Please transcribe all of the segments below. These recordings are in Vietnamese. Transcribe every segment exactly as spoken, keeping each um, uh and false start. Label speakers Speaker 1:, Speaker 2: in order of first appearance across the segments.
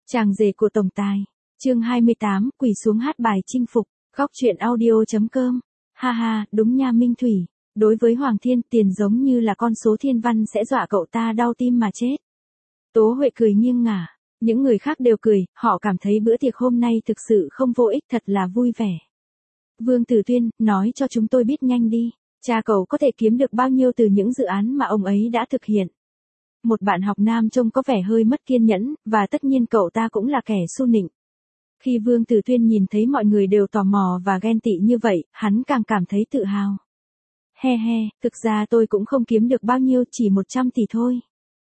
Speaker 1: Chàng rể của tổng tài. Chương hai mươi tám, quỳ xuống hát bài chinh phục. Góc truyện audio.com. Ha ha, đúng nha Minh Thủy. Đối với Hoàng Thiên, tiền giống như là con số thiên văn sẽ dọa cậu ta đau tim mà chết. Tố Huệ cười nghiêng ngả. Những người khác đều cười, họ cảm thấy bữa tiệc hôm nay thực sự không vô ích, thật là vui vẻ. Vương Tử Tuyên, nói cho chúng tôi biết nhanh đi. Cha cậu có thể kiếm được bao nhiêu từ những dự án mà ông ấy đã thực hiện. Một bạn học nam trông có vẻ hơi mất kiên nhẫn, và tất nhiên cậu ta cũng là kẻ xu nịnh. Khi Vương Tử Tuyên nhìn thấy mọi người đều tò mò và ghen tị như vậy, hắn càng cảm thấy tự hào. He he, thực ra tôi cũng không kiếm được bao nhiêu, chỉ một trăm tỷ thôi.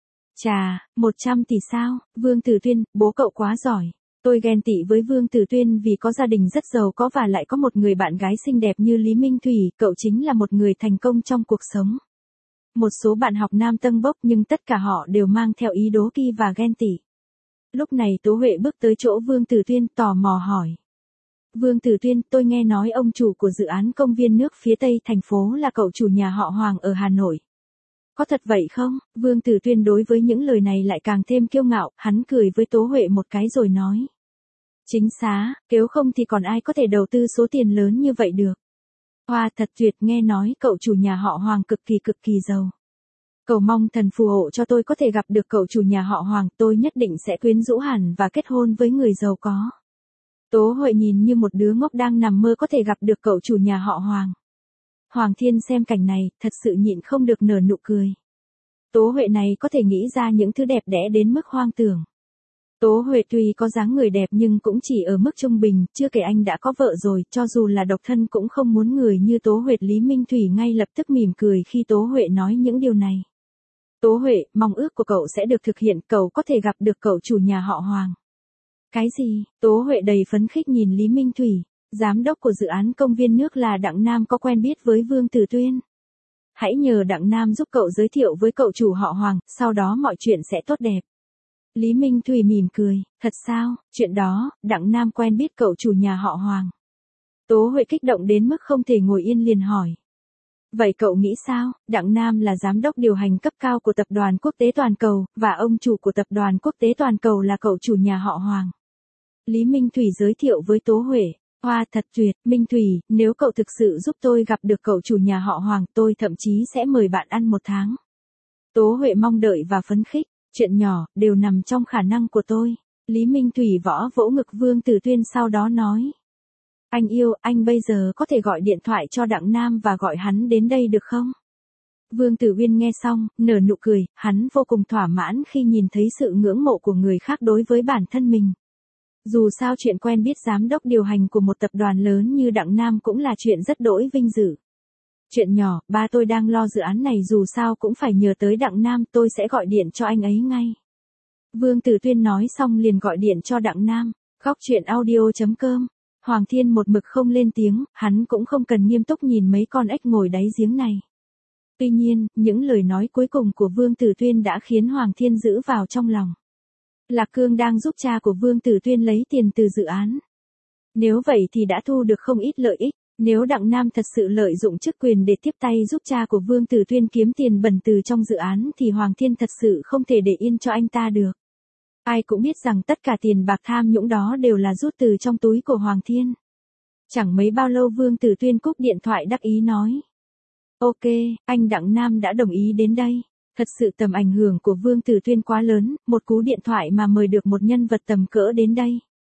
Speaker 1: Chà, một trăm tỷ sao? Vương Tử Tuyên, bố cậu quá giỏi. Tôi ghen tị với Vương Tử Tuyên vì có gia đình rất giàu có và lại có một người bạn gái xinh đẹp như Lý Minh Thủy, cậu chính là một người thành công trong cuộc sống. Một số bạn học nam tâng bốc nhưng tất cả họ đều mang theo ý đố kỵ và ghen tị. Lúc này Tố Huệ bước tới chỗ Vương Tử Tuyên tò mò hỏi. Vương Tử Tuyên, tôi nghe nói ông chủ của dự án công viên nước phía tây thành phố là cậu chủ nhà họ Hoàng ở Hà Nội. Có thật vậy không? Vương Tử Tuyên đối với những lời này lại càng thêm kiêu ngạo, hắn cười với Tố Huệ một cái rồi nói. Chính xác, nếu không thì còn ai có thể đầu tư số tiền lớn như vậy được. Hoa thật tuyệt, nghe nói cậu chủ nhà họ Hoàng cực kỳ cực kỳ giàu. Cầu mong thần phù hộ cho tôi có thể gặp được cậu chủ nhà họ Hoàng, tôi nhất định sẽ quyến rũ hẳn và kết hôn với người giàu có. Tố Huệ nhìn như một đứa ngốc đang nằm mơ có thể gặp được cậu chủ nhà họ Hoàng. Hoàng Thiên xem cảnh này, thật sự nhịn không được nở nụ cười. Tố Huệ này có thể nghĩ ra những thứ đẹp đẽ đến mức hoang tưởng. Tố Huệ tuy có dáng người đẹp nhưng cũng chỉ ở mức trung bình, chưa kể anh đã có vợ rồi, cho dù là độc thân cũng không muốn người như Tố Huệ. Lý Minh Thủy ngay lập tức mỉm cười khi Tố Huệ nói những điều này. Tố Huệ, mong ước của cậu sẽ được thực hiện, cậu có thể gặp được cậu chủ nhà họ Hoàng. Cái gì? Tố Huệ đầy phấn khích nhìn Lý Minh Thủy, giám đốc của dự án công viên nước là Đặng Nam có quen biết với Vương Tử Tuyên. Hãy nhờ Đặng Nam giúp cậu giới thiệu với cậu chủ họ Hoàng, sau đó mọi chuyện sẽ tốt đẹp. Lý Minh Thủy mỉm cười, thật sao, chuyện đó, Đặng Nam quen biết cậu chủ nhà họ Hoàng. Tố Huệ kích động đến mức không thể ngồi yên liền hỏi. Vậy cậu nghĩ sao? Đặng Nam là giám đốc điều hành cấp cao của tập đoàn quốc tế toàn cầu, và ông chủ của tập đoàn quốc tế toàn cầu là cậu chủ nhà họ Hoàng. Lý Minh Thủy giới thiệu với Tố Huệ. Hoa thật tuyệt, Minh Thủy, nếu cậu thực sự giúp tôi gặp được cậu chủ nhà họ Hoàng, tôi thậm chí sẽ mời bạn ăn một tháng. Tố Huệ mong đợi và phấn khích. Chuyện nhỏ, đều nằm trong khả năng của tôi. Lý Minh Thủy võ vỗ ngực Vương Tử Tuyên sau đó nói. Anh yêu, anh bây giờ có thể gọi điện thoại cho Đặng Nam và gọi hắn đến đây được không? Vương Tử Uyên nghe xong, nở nụ cười, hắn vô cùng thỏa mãn khi nhìn thấy sự ngưỡng mộ của người khác đối với bản thân mình. Dù sao chuyện quen biết giám đốc điều hành của một tập đoàn lớn như Đặng Nam cũng là chuyện rất đỗi vinh dự. Chuyện nhỏ, ba tôi đang lo dự án này dù sao cũng phải nhờ tới Đặng Nam, tôi sẽ gọi điện cho anh ấy ngay. Vương Tử Tuyên nói xong liền gọi điện cho Đặng Nam. Góc truyện audio.com. Hoàng Thiên một mực không lên tiếng, hắn cũng không cần nghiêm túc nhìn mấy con ếch ngồi đáy giếng này. Tuy nhiên, những lời nói cuối cùng của Vương Tử Tuyên đã khiến Hoàng Thiên giữ vào trong lòng. Lạc Cương đang giúp cha của Vương Tử Tuyên lấy tiền từ dự án. Nếu vậy thì đã thu được không ít lợi ích. Nếu Đặng Nam thật sự lợi dụng chức quyền để tiếp tay giúp cha của Vương Tử Tuyên kiếm tiền bẩn từ trong dự án thì Hoàng Thiên thật sự không thể để yên cho anh ta được. Ai cũng biết rằng tất cả tiền bạc tham nhũng đó đều là rút từ trong túi của Hoàng Thiên. Chẳng mấy bao lâu Vương Tử Tuyên cúp điện thoại đắc ý nói. Ok, anh Đặng Nam đã đồng ý đến đây. Thật sự tầm ảnh hưởng của Vương Tử Tuyên quá lớn, một cú điện thoại mà mời được một nhân vật tầm cỡ đến đây.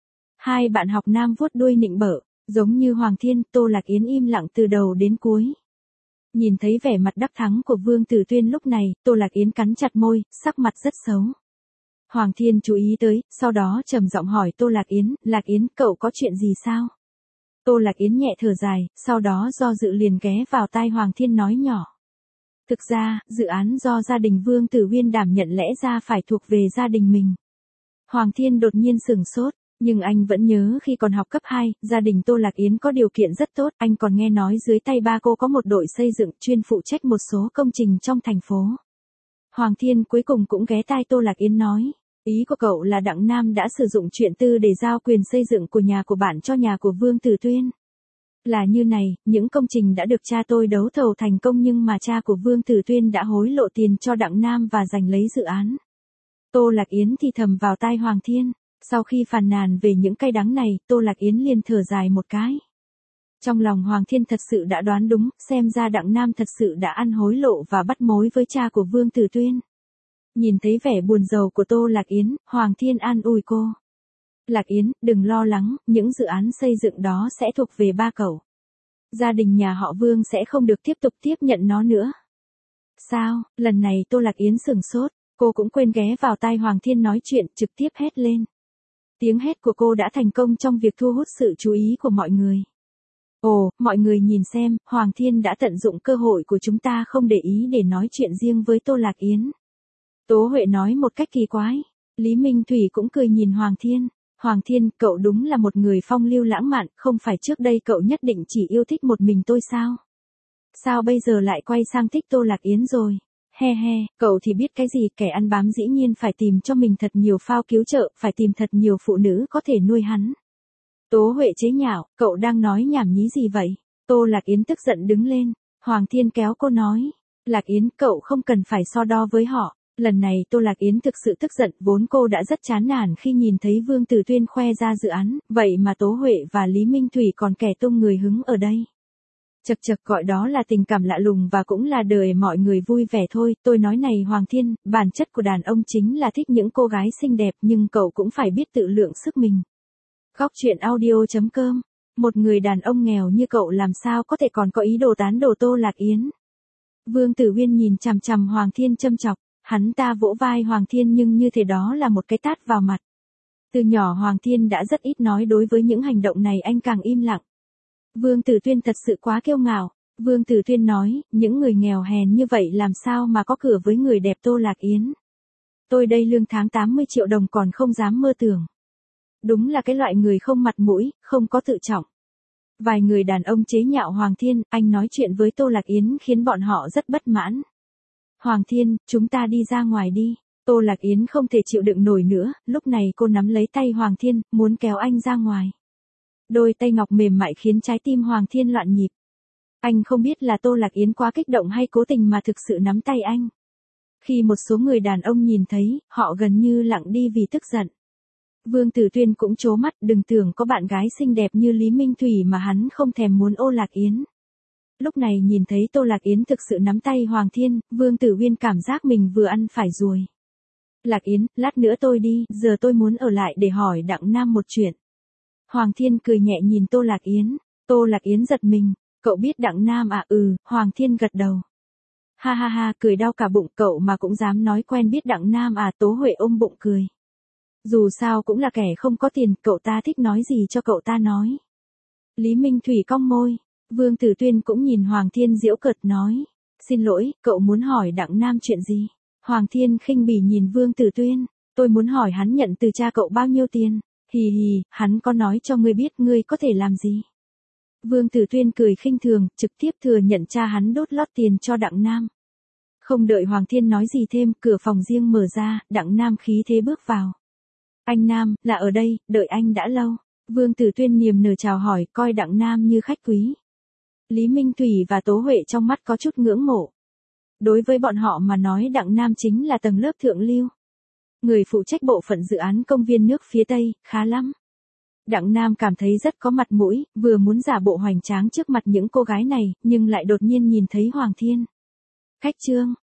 Speaker 1: Hai bạn học nam vuốt đuôi nịnh bợ. Giống như Hoàng Thiên, Tô Lạc Yến im lặng từ đầu đến cuối. Nhìn thấy vẻ mặt đắc thắng của Vương Tử Tuyên lúc này, Tô Lạc Yến cắn chặt môi, sắc mặt rất xấu. Hoàng Thiên chú ý tới, sau đó trầm giọng hỏi Tô Lạc Yến, Lạc Yến, cậu có chuyện gì sao? Tô Lạc Yến nhẹ thở dài, sau đó do dự liền ghé vào tai Hoàng Thiên nói nhỏ. Thực ra, dự án do gia đình Vương Tử Uyên đảm nhận lẽ ra phải thuộc về gia đình mình. Hoàng Thiên đột nhiên sửng sốt. Nhưng anh vẫn nhớ khi còn học cấp hai, gia đình Tô Lạc Yến có điều kiện rất tốt, anh còn nghe nói dưới tay ba cô có một đội xây dựng chuyên phụ trách một số công trình trong thành phố. Hoàng Thiên cuối cùng cũng ghé tai Tô Lạc Yến nói, ý của cậu là Đặng Nam đã sử dụng chuyện tư để giao quyền xây dựng của nhà của bạn cho nhà của Vương Tử Tuyên. Là như này, những công trình đã được cha tôi đấu thầu thành công nhưng mà cha của Vương Tử Tuyên đã hối lộ tiền cho Đặng Nam và giành lấy dự án. Tô Lạc Yến thì thầm vào tai Hoàng Thiên. Sau khi phàn nàn về những cay đắng này, Tô Lạc Yến liền thở dài một cái. Trong lòng Hoàng Thiên thật sự đã đoán đúng, xem ra Đặng Nam thật sự đã ăn hối lộ và bắt mối với cha của Vương Tử Tuyên. Nhìn thấy vẻ buồn rầu của Tô Lạc Yến, Hoàng Thiên an ủi cô. Lạc Yến, đừng lo lắng, những dự án xây dựng đó sẽ thuộc về ba cậu. Gia đình nhà họ Vương sẽ không được tiếp tục tiếp nhận nó nữa. Sao, lần này Tô Lạc Yến sửng sốt, cô cũng quên ghé vào tai Hoàng Thiên nói chuyện, trực tiếp hét lên. Tiếng hét của cô đã thành công trong việc thu hút sự chú ý của mọi người. Ồ, mọi người nhìn xem, Hoàng Thiên đã tận dụng cơ hội của chúng ta không để ý để nói chuyện riêng với Tô Lạc Yến. Tố Huệ nói một cách kỳ quái. Lý Minh Thủy cũng cười nhìn Hoàng Thiên. Hoàng Thiên, cậu đúng là một người phong lưu lãng mạn, không phải trước đây cậu nhất định chỉ yêu thích một mình tôi sao? Sao bây giờ lại quay sang thích Tô Lạc Yến rồi? He he, cậu thì biết cái gì, kẻ ăn bám dĩ nhiên phải tìm cho mình thật nhiều phao cứu trợ, phải tìm thật nhiều phụ nữ có thể nuôi hắn. Tố Huệ chế nhạo, cậu đang nói nhảm nhí gì vậy? Tô Lạc Yến tức giận đứng lên. Hoàng Thiên kéo cô nói. Lạc Yến, cậu không cần phải so đo với họ. Lần này Tô Lạc Yến thực sự tức giận, vốn cô đã rất chán nản khi nhìn thấy Vương Tử Tuyên khoe ra dự án, vậy mà Tố Huệ và Lý Minh Thủy còn kẻ tung người hứng ở đây. Chật chật, gọi đó là tình cảm lạ lùng và cũng là đời mọi người vui vẻ thôi. Tôi nói này Hoàng Thiên, bản chất của đàn ông chính là thích những cô gái xinh đẹp, nhưng cậu cũng phải biết tự lượng sức mình. Góc truyện audio chấm com. Một người đàn ông nghèo như cậu làm sao có thể còn có ý đồ tán đồ Tô Lạc Yến? Vương Tử Uyên nhìn chằm chằm Hoàng Thiên châm chọc, hắn ta vỗ vai Hoàng Thiên nhưng như thế đó là một cái tát vào mặt. Từ nhỏ Hoàng Thiên đã rất ít nói, đối với những hành động này anh càng im lặng. Vương Tử Tuyên thật sự quá kiêu ngạo. Vương Tử Tuyên nói, những người nghèo hèn như vậy làm sao mà có cửa với người đẹp Tô Lạc Yến. Tôi đây lương tháng tám mươi triệu đồng còn không dám mơ tưởng. Đúng là cái loại người không mặt mũi, không có tự trọng. Vài người đàn ông chế nhạo Hoàng Thiên, anh nói chuyện với Tô Lạc Yến khiến bọn họ rất bất mãn. Hoàng Thiên, chúng ta đi ra ngoài đi. Tô Lạc Yến không thể chịu đựng nổi nữa, lúc này cô nắm lấy tay Hoàng Thiên, muốn kéo anh ra ngoài. Đôi tay ngọc mềm mại khiến trái tim Hoàng Thiên loạn nhịp. Anh không biết là Tô Lạc Yến quá kích động hay cố tình mà thực sự nắm tay anh. Khi một số người đàn ông nhìn thấy, họ gần như lặng đi vì tức giận. Vương Tử Tuyên cũng trố mắt, đừng tưởng có bạn gái xinh đẹp như Lý Minh Thủy mà hắn không thèm muốn ô Lạc Yến. Lúc này nhìn thấy Tô Lạc Yến thực sự nắm tay Hoàng Thiên, Vương Tử Uyên cảm giác mình vừa ăn phải ruồi. Lạc Yến, lát nữa tôi đi, giờ tôi muốn ở lại để hỏi Đặng Nam một chuyện. Hoàng Thiên cười nhẹ nhìn Tô Lạc Yến. Tô Lạc Yến giật mình, cậu biết Đặng Nam à? Ừ, Hoàng Thiên gật đầu. Ha ha ha, cười đau cả bụng, cậu mà cũng dám nói quen biết Đặng Nam à? Tố Huệ ôm bụng cười. Dù sao cũng là kẻ không có tiền, cậu ta thích nói gì cho cậu ta nói. Lý Minh Thủy cong môi. Vương Tử Tuyên cũng nhìn Hoàng Thiên giễu cợt nói. Xin lỗi, cậu muốn hỏi Đặng Nam chuyện gì? Hoàng Thiên khinh bỉ nhìn Vương Tử Tuyên. Tôi muốn hỏi hắn nhận từ cha cậu bao nhiêu tiền. Hì hì, hắn có nói cho ngươi biết ngươi có thể làm gì? Vương Tử Tuyên cười khinh thường, trực tiếp thừa nhận cha hắn đốt lót tiền cho Đặng Nam. Không đợi Hoàng Thiên nói gì thêm, cửa phòng riêng mở ra, Đặng Nam khí thế bước vào. Anh Nam, là ở đây, đợi anh đã lâu. Vương Tử Tuyên niềm nở chào hỏi, coi Đặng Nam như khách quý. Lý Minh Thủy và Tố Huệ trong mắt có chút ngưỡng mộ. Đối với bọn họ mà nói Đặng Nam chính là tầng lớp thượng lưu. Người phụ trách bộ phận dự án công viên nước phía Tây, khá lắm. Đặng Nam cảm thấy rất có mặt mũi, vừa muốn giả bộ hoành tráng trước mặt những cô gái này, nhưng lại đột nhiên nhìn thấy Hoàng Thiên. Khách trương,